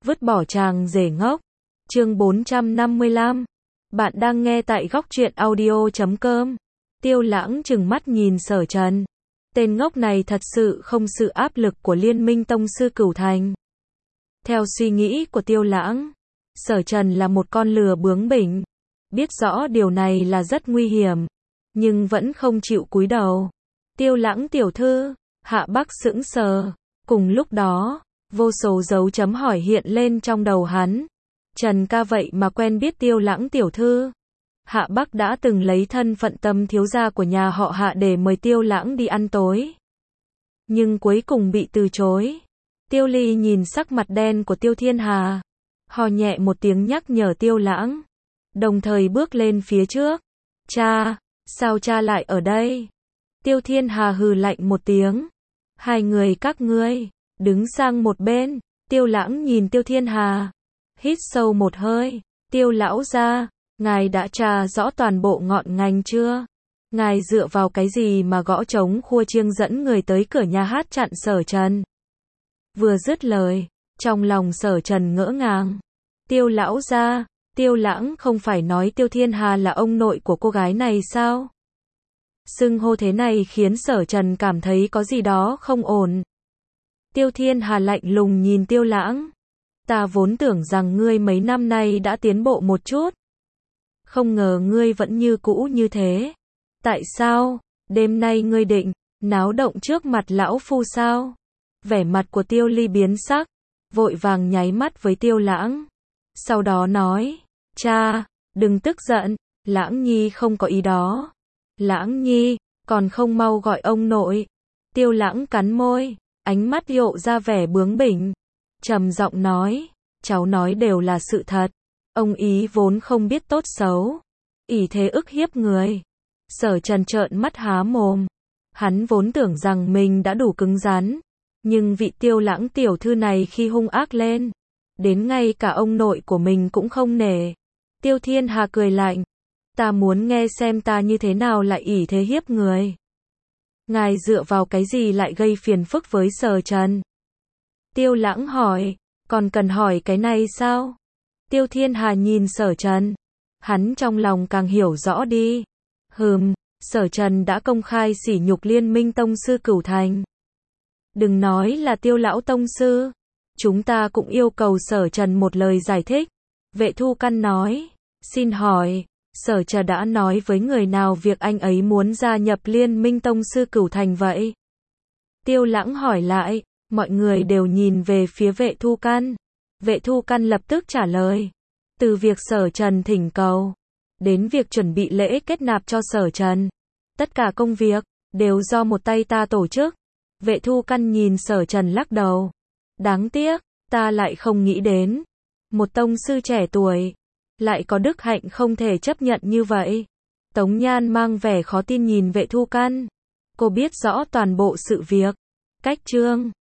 Vứt bỏ chàng rể ngốc. Chương 455. Bạn đang nghe tại góc truyện audio.com. Tiêu Lãng trừng mắt nhìn Sở Trần. Tên ngốc này thật sự không sự áp lực của Liên minh Tông sư Cửu Thành. Theo suy nghĩ của Tiêu Lãng, Sở Trần là một con lừa bướng bỉnh. Biết rõ điều này là rất nguy hiểm, nhưng vẫn không chịu cúi đầu. Tiêu Lãng tiểu thư, Hạ Bắc sững sờ. Cùng lúc đó, vô số dấu chấm hỏi hiện lên trong đầu hắn. Trần ca vậy mà quen biết Tiêu Lãng tiểu thư. Hạ Bắc đã từng lấy thân phận Tâm thiếu gia của nhà họ Hạ để mời Tiêu Lãng đi ăn tối, nhưng cuối cùng bị từ chối. Tiêu Ly nhìn sắc mặt đen của Tiêu Thiên Hà, hò nhẹ một tiếng nhắc nhở Tiêu Lãng, đồng thời bước lên phía trước. Cha, sao cha lại ở đây? Tiêu Thiên Hà hừ lạnh một tiếng. Hai người các ngươi, đứng sang một bên. Tiêu Lãng nhìn Tiêu Thiên Hà, hít sâu một hơi. Tiêu lão gia, ngài đã tra rõ toàn bộ ngọn ngành chưa? Ngài dựa vào cái gì mà gõ trống khua chiêng dẫn người tới cửa nhà hát chặn Sở Trần? Vừa dứt lời, trong lòng Sở Trần ngỡ ngàng. Tiêu lão gia, Tiêu Lãng không phải nói Tiêu Thiên Hà là ông nội của cô gái này sao? Xưng hô thế này khiến Sở Trần cảm thấy có gì đó không ổn. Tiêu Thiên Hà lạnh lùng nhìn Tiêu Lãng. Ta vốn tưởng rằng ngươi mấy năm nay đã tiến bộ một chút. Không ngờ ngươi vẫn như cũ như thế. Tại sao, đêm nay ngươi định náo động trước mặt lão phu sao? Vẻ mặt của Tiêu Ly biến sắc, vội vàng nháy mắt với Tiêu Lãng. Sau đó nói, cha, đừng tức giận, Lãng Nhi không có ý đó. Lãng Nhi, còn không mau gọi ông nội. Tiêu Lãng cắn môi, ánh mắt lộ ra vẻ bướng bỉnh, trầm giọng nói, cháu nói đều là sự thật. Ông ý vốn không biết tốt xấu, ỷ thế ức hiếp người. Sở Trần trợn mắt há mồm. Hắn vốn tưởng rằng mình đã đủ cứng rắn, nhưng vị Tiêu Lãng tiểu thư này khi hung ác lên, đến ngay cả ông nội của mình cũng không nể. Tiêu Thiên Hà cười lạnh, ta muốn nghe xem ta như thế nào lại ỷ thế hiếp người. Ngài dựa vào cái gì lại gây phiền phức với Sở Trần? Tiêu Lãng hỏi, còn cần hỏi cái này sao? Tiêu Thiên Hà nhìn Sở Trần, hắn trong lòng càng hiểu rõ đi. Sở Trần đã công khai sỉ nhục Liên minh Tông sư Cửu Thành. Đừng nói là Tiêu lão tông sư, chúng ta cũng yêu cầu Sở Trần một lời giải thích. Vệ Thu Căn nói, xin hỏi, Sở Trần đã nói với người nào việc anh ấy muốn gia nhập Liên minh Tông sư Cửu Thành vậy? Tiêu Lãng hỏi lại, mọi người đều nhìn về phía Vệ Thu Căn. Vệ Thu Căn lập tức trả lời, từ việc Sở Trần thỉnh cầu, đến việc chuẩn bị lễ kết nạp cho Sở Trần, tất cả công việc đều do một tay ta tổ chức. Vệ Thu Căn nhìn Sở Trần lắc đầu, đáng tiếc, ta lại không nghĩ đến, một tông sư trẻ tuổi lại có đức hạnh không thể chấp nhận như vậy. Tống Nhan mang vẻ khó tin nhìn Vệ Thu Căn. Cô biết rõ toàn bộ sự việc. Cách chương